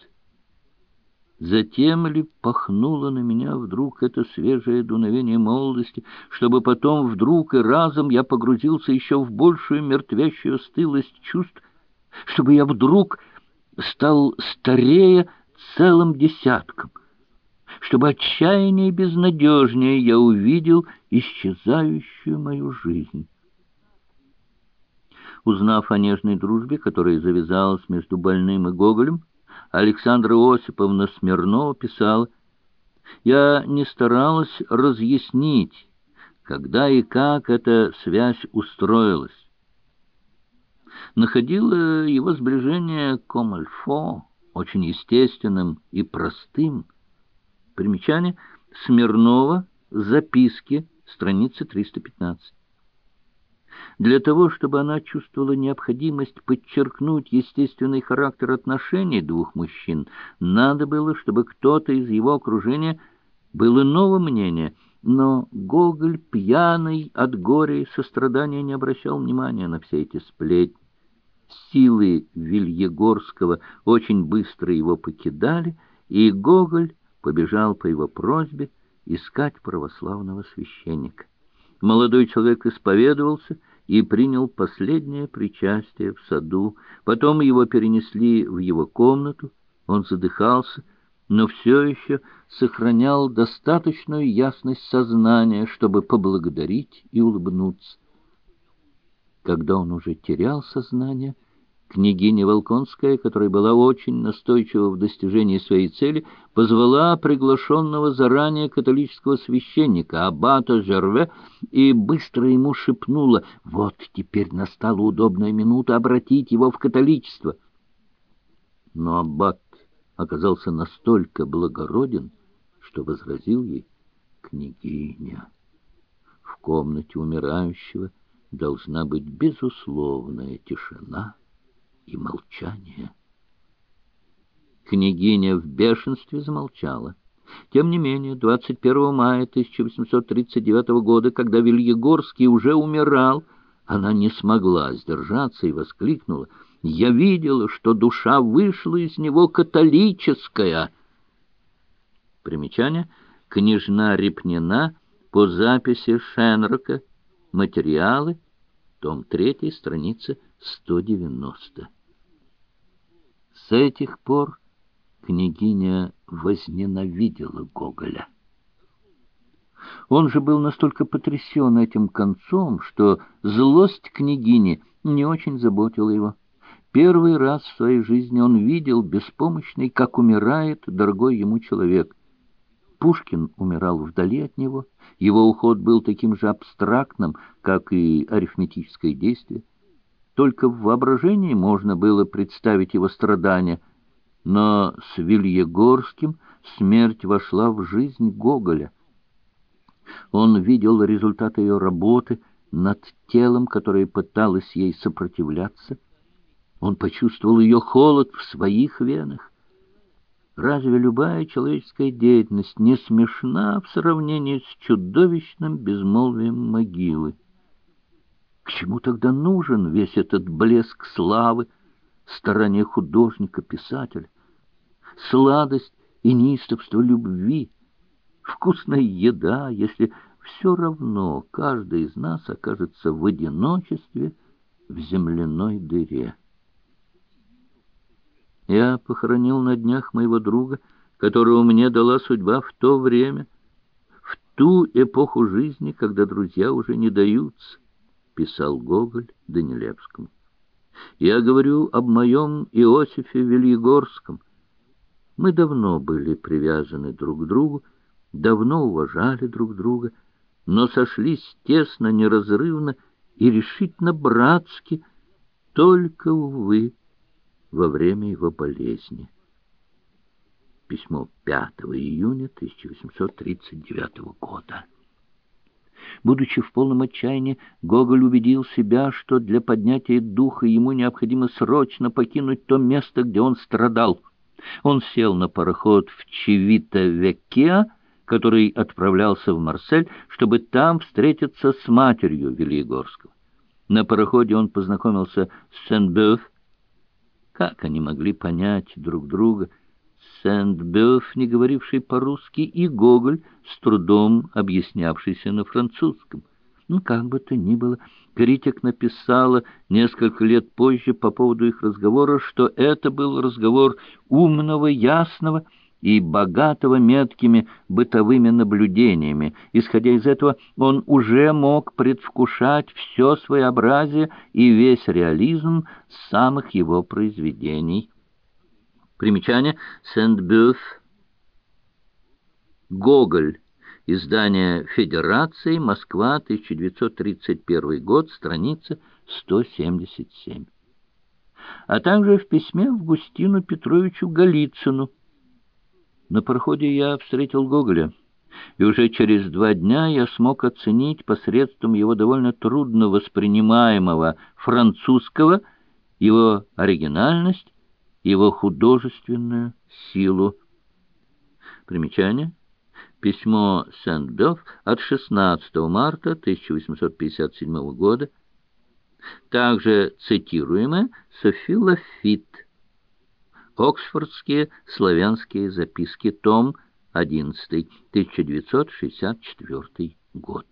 Затем ли пахнуло на меня вдруг это свежее дуновение молодости, чтобы потом вдруг и разом я погрузился еще в большую мертвящую стылость чувств, чтобы я вдруг стал старее целым десятком, чтобы отчаяннее и безнадежнее я увидел исчезающую мою жизнь? Узнав о нежной дружбе, которая завязалась между больным и Гоголем, Александра Осиповна Смирнова писала: «Я не старалась разъяснить, когда и как эта связь устроилась. Находила его сближение comme il faut очень естественным и простым». Примечание: Смирнова, записки, страница триста пятнадцать. Для того, чтобы она чувствовала необходимость подчеркнуть естественный характер отношений двух мужчин, надо было, чтобы кто-то из его окружения был иного мнения, но Гоголь, пьяный от горя и сострадания, не обращал внимания на все эти сплетни. Силы Вильегорского очень быстро его покидали, и Гоголь побежал по его просьбе искать православного священника. Молодой человек исповедовался и принял последнее причастие в саду. Потом его перенесли в его комнату. Он задыхался, но все еще сохранял достаточную ясность сознания, чтобы поблагодарить и улыбнуться. Когда он уже терял сознание, княгиня Волконская, которая была очень настойчива в достижении своей цели, позвала приглашенного заранее католического священника, аббата Жерве, и быстро ему шепнула: «Вот теперь настала удобная минута обратить его в католичество». Но аббат оказался настолько благороден, что возразил ей: «Княгиня, в комнате умирающего должна быть безусловная тишина и молчание. Княгиня в бешенстве замолчала. Тем не менее, двадцать первого мая тысяча восемьсот тридцать девятого года, когда Вильегорский уже умирал, она не смогла сдержаться и воскликнула: «Я видела, что душа вышла из него католическая». Примечание: княжна Репнина по записи Шенрока. Материалы. Том третий, страница сто девяносто. С этих пор княгиня возненавидела Гоголя. Он же был настолько потрясен этим концом, что злость княгини не очень заботила его. Первый раз в своей жизни он видел беспомощный, как умирает дорогой ему человек. Пушкин умирал вдали от него, его уход был таким же абстрактным, как и арифметическое действие. Только в воображении можно было представить его страдания, но с Вильегорским смерть вошла в жизнь Гоголя. Он видел результат ее работы над телом, которое пыталось ей сопротивляться. Он почувствовал ее холод в своих венах. Разве любая человеческая деятельность не смешна в сравнении с чудовищным безмолвием могилы? К чему тогда нужен весь этот блеск славы, старание художника, писателя, сладость и неистовство любви, вкусная еда, если все равно каждый из нас окажется в одиночестве в земляной дыре? Я похоронил на днях моего друга, которого мне дала судьба в то время, в ту эпоху жизни, когда друзья уже не даются, писал Гоголь Данилевскому. Я говорю об моем Иосифе Вильегорском. Мы давно были привязаны друг к другу, давно уважали друг друга, но сошлись тесно, неразрывно и решительно братски, только, увы, во время его болезни. Письмо пятого июня тысяча восемьсот тридцать девятого года. Будучи в полном отчаянии, Гоголь убедил себя, что для поднятия духа ему необходимо срочно покинуть то место, где он страдал. Он сел на пароход в Чивита-Веккеа, который отправлялся в Марсель, чтобы там встретиться с матерью Вильегорского. На пароходе он познакомился с Сен-Бёв. Как они могли понять друг друга? Сент-Бёв, не говоривший по-русски, и Гоголь, с трудом объяснявшийся на французском. Ну, как бы то ни было, критик написала несколько лет позже по поводу их разговора, что это был разговор умного, ясного и богатого меткими бытовыми наблюдениями. Исходя из этого, он уже мог предвкушать все своеобразие и весь реализм самых его произведений. Примечание: Сент-Бёв. Гоголь. Издание «Федерации», Москва, тысяча девятьсот тридцать первый год, страница сто семьдесят семь. А также в письме Августину Петровичу Голицыну. На пароходе я встретил Гоголя, и уже через два дня я смог оценить посредством его довольно трудно воспринимаемого французского его оригинальность, его художественную силу. Примечание: письмо Сент-Бёв от шестнадцатого марта тысяча восемьсот пятьдесят седьмого года, также цитируемое Софи Лафит. Оксфордские славянские записки, том одиннадцатый, тысяча девятьсот шестьдесят четвёртый год.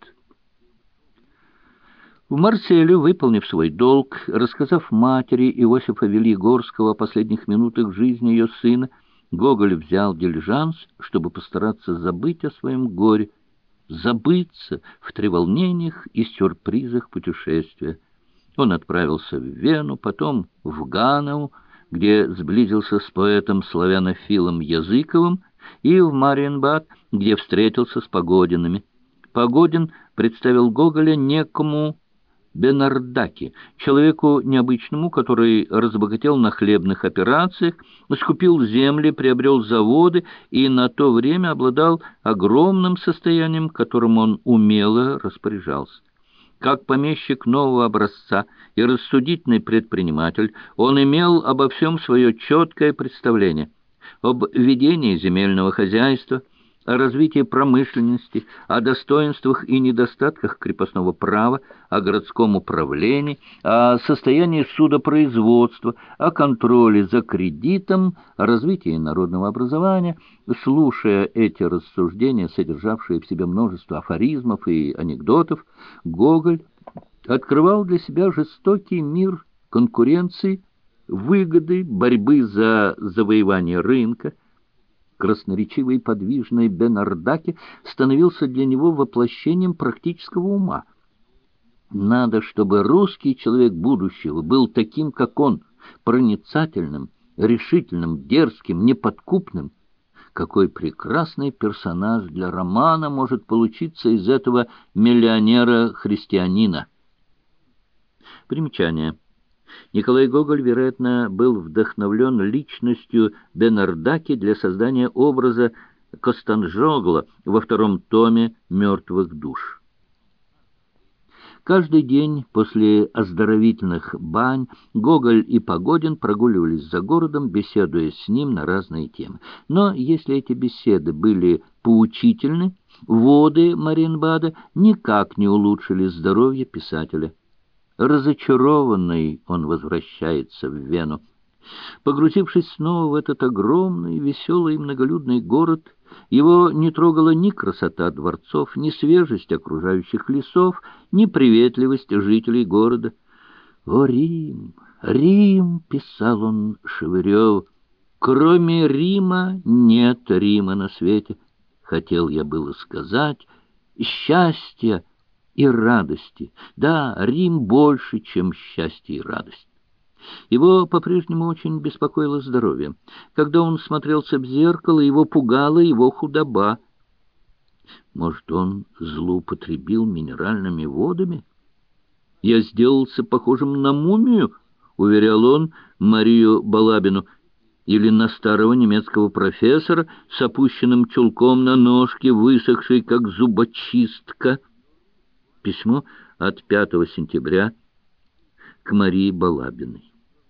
В Марселе, выполнив свой долг, рассказав матери Иосифа Вильегорского о последних минутах жизни ее сына, Гоголь взял дилижанс, чтобы постараться забыть о своем горе, забыться в треволнениях и сюрпризах путешествия. Он отправился в Вену, потом в Ганау, где сблизился с поэтом славянофилом Языковым, и в Мариенбад, где встретился с Погодинами. Погодин представил Гоголя некому Бенардаки, человеку необычному, который разбогател на хлебных операциях, скупил земли, приобрел заводы и на то время обладал огромным состоянием, которым он умело распоряжался. Как помещик нового образца и рассудительный предприниматель, он имел обо всем свое четкое представление. Об ведении земельного хозяйства, о развитии промышленности, о достоинствах и недостатках крепостного права, о городском управлении, о состоянии судопроизводства, о контроле за кредитом, о развитии народного образования. Слушая эти рассуждения, содержавшие в себе множество афоризмов и анекдотов, Гоголь открывал для себя жестокий мир конкуренции, выгоды, борьбы за завоевание рынка. Красноречивый и подвижный Бенардаки становился для него воплощением практического ума. Надо, чтобы русский человек будущего был таким, как он, проницательным, решительным, дерзким, неподкупным. Какой прекрасный персонаж для романа может получиться из этого миллионера-христианина. Примечание. Николай Гоголь, вероятно, был вдохновлен личностью Бенардаки для создания образа Костанжогла во втором томе «Мертвых душ». Каждый день после оздоровительных бань Гоголь и Погодин прогуливались за городом, беседуя с ним на разные темы. Но если эти беседы были поучительны, воды Мариенбада никак не улучшили здоровье писателя. Разочарованный он возвращается в Вену. Погрузившись снова в этот огромный, веселый и многолюдный город, его не трогала ни красота дворцов, ни свежесть окружающих лесов, ни приветливость жителей города. «О, Рим! Рим!» — писал он Шевыреву. «Кроме Рима нет Рима на свете. Хотел я было сказать, счастья и радости. Да, Рим больше, чем счастье и радость». Его по-прежнему очень беспокоило здоровье. Когда он смотрелся в зеркало, его пугала его худоба. Может, он злоупотребил минеральными водами? «Я сделался похожим на мумию», — уверял он Марию Балабину, или на старого немецкого профессора с опущенным чулком на ножке, высохшей, как зубочистка. Письмо от пятого сентября к Марии Балабиной.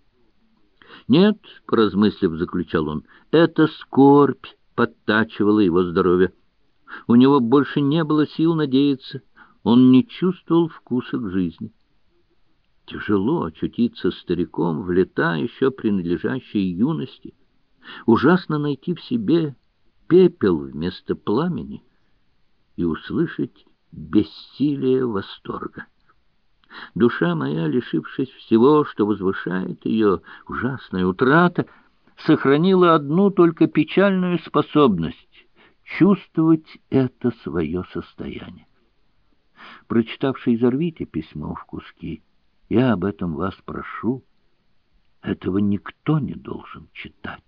«Нет», — поразмыслив, заключал он, — «эта скорбь подтачивала его здоровье. У него больше не было сил надеяться, он не чувствовал вкуса к жизни». Тяжело очутиться стариком в лета, еще принадлежащие юности. Ужасно найти в себе пепел вместо пламени и услышать бессилие восторга. Душа моя, лишившись всего, что возвышает ее, ужасная утрата, сохранила одну только печальную способность — чувствовать это свое состояние. Прочитавший, изорвите письмо в куски. Я об этом вас прошу. Этого никто не должен читать.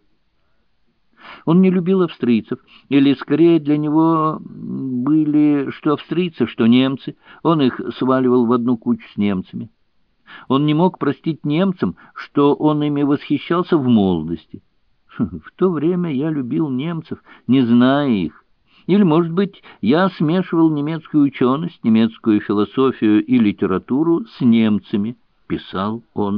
Он не любил австрийцев, или, скорее, для него были что австрийцы, что немцы. Он их сваливал в одну кучу с немцами. Он не мог простить немцам, что он ими восхищался в молодости. В то время я любил немцев, не зная их. Или, может быть, я смешивал немецкую ученость, немецкую философию и литературу с немцами, писал он.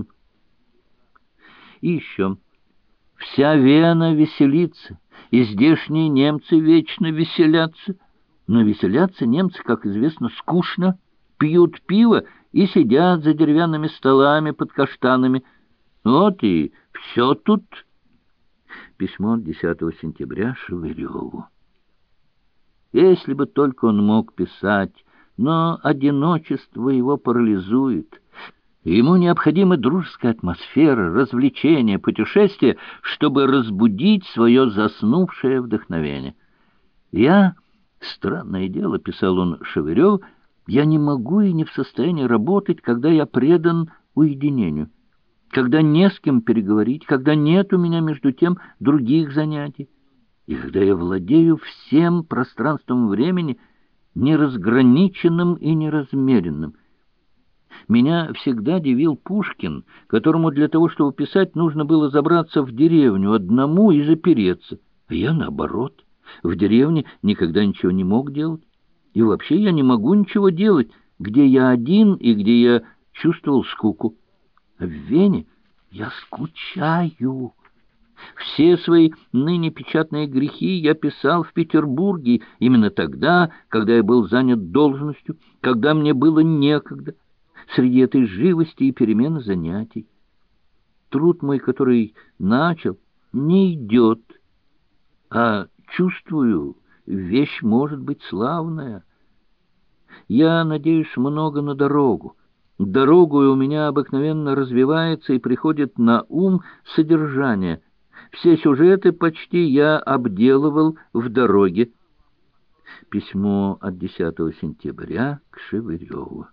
И еще. Вся Вена веселится, и здешние немцы вечно веселятся. Но веселятся немцы, как известно, скучно, пьют пиво и сидят за деревянными столами под каштанами. Вот и все тут. Письмо десятого сентября Шевыреву. Если бы только он мог писать, но одиночество его парализует. Ему необходима дружеская атмосфера, развлечения, путешествия, чтобы разбудить свое заснувшее вдохновение. «Я, странное дело, — писал он Шевыреву, — я не могу и не в состоянии работать, когда я предан уединению, когда не с кем переговорить, когда нет у меня, между тем, других занятий, и когда я владею всем пространством времени, неразграниченным и неразмеренным. Меня всегда дивил Пушкин, которому для того, чтобы писать, нужно было забраться в деревню одному и запереться. А я наоборот. В деревне никогда ничего не мог делать. И вообще я не могу ничего делать. где я один и где я чувствовал скуку. А в Вене я скучаю. Все свои ныне печатные грехи я писал в Петербурге именно тогда, когда я был занят должностью, когда мне было некогда, среди этой живости и перемены занятий. Труд мой, который начал, не идет, а чувствую, вещь может быть славная. Я надеюсь много на дорогу. Дорогой у меня обыкновенно развивается и приходит на ум содержание. Все сюжеты почти я обделывал в дороге. Письмо от десятого сентября к Шевыреву.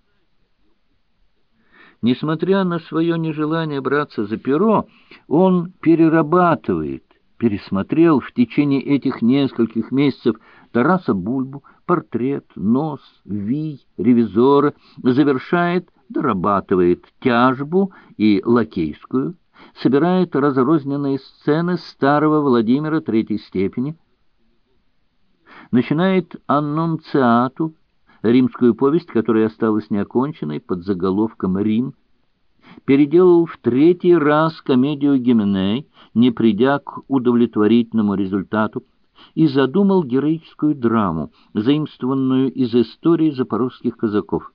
Несмотря на свое нежелание браться за перо, он перерабатывает, пересмотрел в течение этих нескольких месяцев Тараса Бульбу, портрет, нос, вий, ревизора, завершает, дорабатывает тяжбу и лакейскую, собирает разрозненные сцены старого Владимира третьей степени, начинает аннунциату, римскую повесть, которая осталась неоконченной под заголовком «Рим», переделал в третий раз комедию Гименей, не придя к удовлетворительному результату, и задумал героическую драму, заимствованную из истории запорожских казаков.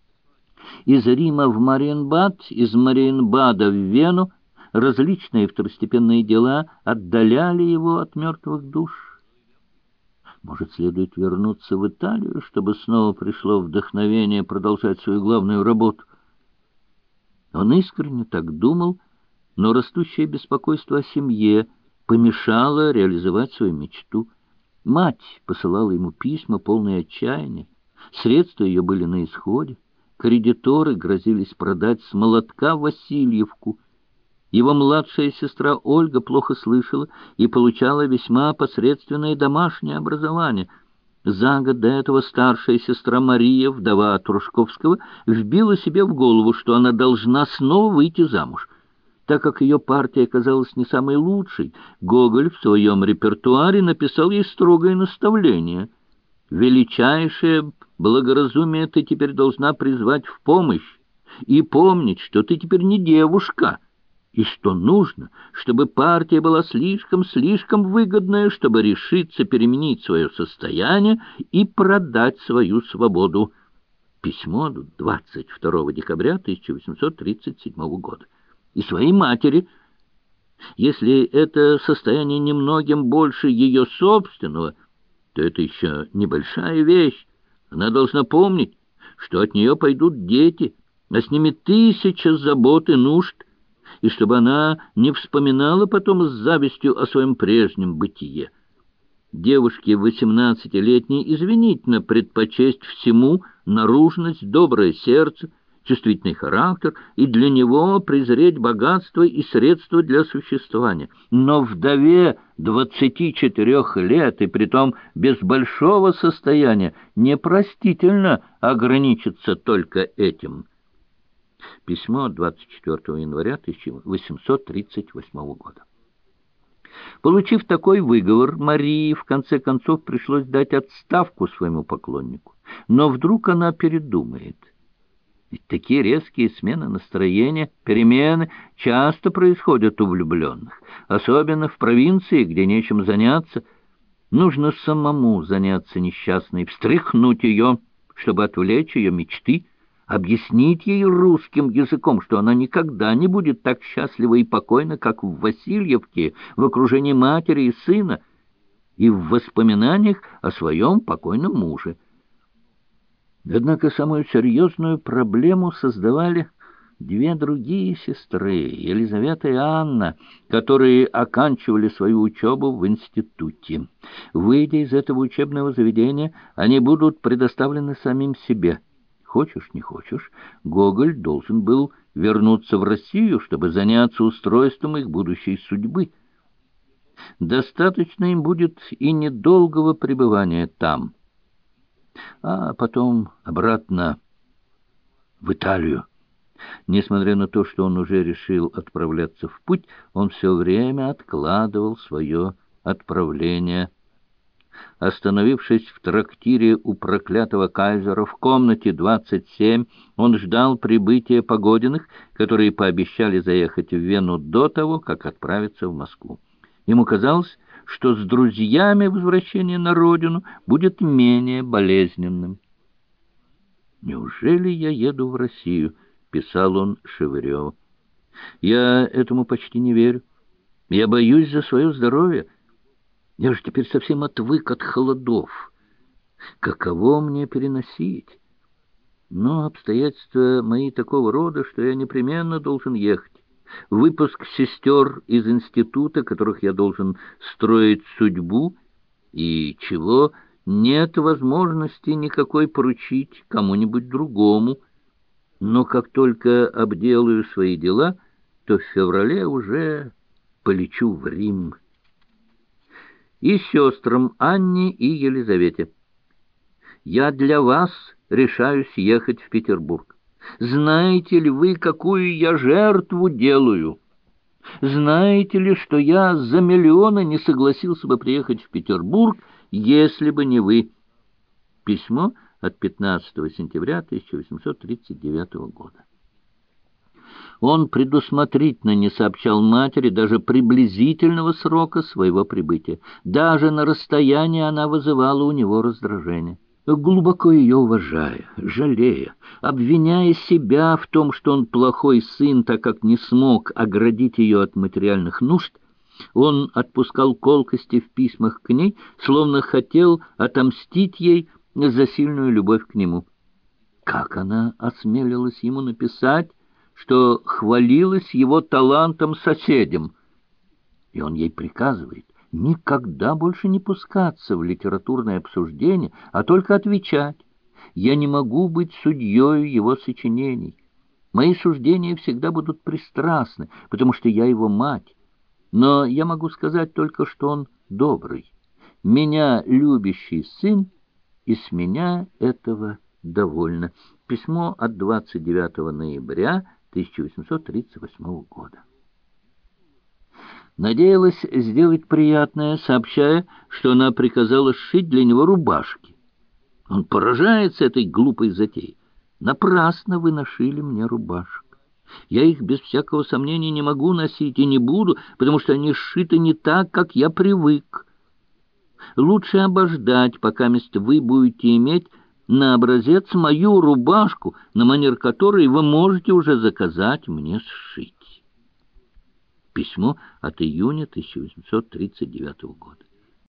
Из Рима в Мариенбад, из Мариенбада в Вену различные второстепенные дела отдаляли его от мертвых душ. Может, следует вернуться в Италию, чтобы снова пришло вдохновение продолжать свою главную работу? Он искренне так думал, но растущее беспокойство о семье помешало реализовать свою мечту. Мать посылала ему письма, полные отчаяния. Средства ее были на исходе. Кредиторы грозились продать с молотка Васильевку. Его младшая сестра Ольга плохо слышала и получала весьма посредственное домашнее образование. За год до этого старшая сестра Мария, вдова Трушковского, вбила себе в голову, что она должна снова выйти замуж. Так как ее партия оказалась не самой лучшей, Гоголь в своем репертуаре написал ей строгое наставление. «Величайшее благоразумие ты теперь должна призвать в помощь и помнить, что ты теперь не девушка, и что нужно, чтобы партия была слишком-слишком выгодная, чтобы решиться переменить свое состояние и продать свою свободу». Письмо двадцать второго декабря тысяча восемьсот тридцать седьмого года. И своей матери. Если это состояние немногим больше ее собственного, то это еще небольшая вещь. Она должна помнить, что от нее пойдут дети, а с ними тысяча забот и нужд, и чтобы она не вспоминала потом с завистью о своем прежнем бытие. Девушке восемнадцатилетней извинительно предпочесть всему наружность, доброе сердце, чувствительный характер и для него презреть богатство и средства для существования. Но вдове двадцати четырех лет, и притом без большого состояния, непростительно ограничиться только этим. Письмо двадцать четвёртого января тысяча восемьсот тридцать восьмого года. Получив такой выговор, Марии в конце концов пришлось дать отставку своему поклоннику. Но вдруг она передумает. Ведь такие резкие смены настроения, перемены часто происходят у влюбленных, особенно в провинции, где нечем заняться. Нужно самому заняться несчастной, встряхнуть ее, чтобы отвлечь ее мечты, объяснить ей русским языком, что она никогда не будет так счастлива и покойна, как в Васильевке, в окружении матери и сына, и в воспоминаниях о своем покойном муже. Однако самую серьезную проблему создавали две другие сестры, Елизавета и Анна, которые оканчивали свою учебу в институте. Выйдя из этого учебного заведения, они будут предоставлены самим себе. Хочешь, не хочешь, Гоголь должен был вернуться в Россию, чтобы заняться устройством их будущей судьбы. Достаточно им будет и недолгого пребывания там, а потом обратно в Италию. Несмотря на то, что он уже решил отправляться в путь, он все время откладывал свое отправление. Остановившись в трактире у проклятого кайзера в комнате двадцать семь, он ждал прибытия Погодиных, которые пообещали заехать в Вену до того, как отправиться в Москву. Ему казалось, что с друзьями возвращение на родину будет менее болезненным. «Неужели я еду в Россию?» — писал он Шевыреву. «Я этому почти не верю. Я боюсь за свое здоровье. Я же теперь совсем отвык от холодов. Каково мне переносить? Но обстоятельства мои такого рода, что я непременно должен ехать. Выпуск сестер из института, которых я должен строить судьбу, и чего нет возможности никакой поручить кому-нибудь другому. Но как только обделаю свои дела, то в феврале уже полечу в Рим». И сестрам Анне и Елизавете: «Я для вас решаюсь ехать в Петербург. Знаете ли вы, какую я жертву делаю? Знаете ли, что я за миллионы не согласился бы приехать в Петербург, если бы не вы?» Письмо от пятнадцатого сентября тысяча восемьсот тридцать девятого года. Он предусмотрительно не сообщал матери даже приблизительного срока своего прибытия. Даже на расстоянии она вызывала у него раздражение. Глубоко ее уважая, жалея, обвиняя себя в том, что он плохой сын, так как не смог оградить ее от материальных нужд, он отпускал колкости в письмах к ней, словно хотел отомстить ей за сильную любовь к нему. Как она осмелилась ему написать, что хвалилась его талантом соседям? И он ей приказывает никогда больше не пускаться в литературное обсуждение, а только отвечать: «Я не могу быть судьей его сочинений. Мои суждения всегда будут пристрастны, потому что я его мать. Но я могу сказать только, что он добрый, меня любящий сын, и с меня этого довольно». Письмо от двадцать девятого ноября тысяча восемьсот тридцать восьмого года. Надеялась сделать приятное, сообщая, что она приказала сшить для него рубашки. Он поражается этой глупой затеей. «Напрасно вы нашили мне рубашек. Я их без всякого сомнения не могу носить и не буду, потому что они сшиты не так, как я привык. Лучше обождать, пока мест вы будете иметь на образец мою рубашку, на манер которой вы можете уже заказать мне сшить». Письмо от июня тысяча восемьсот тридцать девятого года.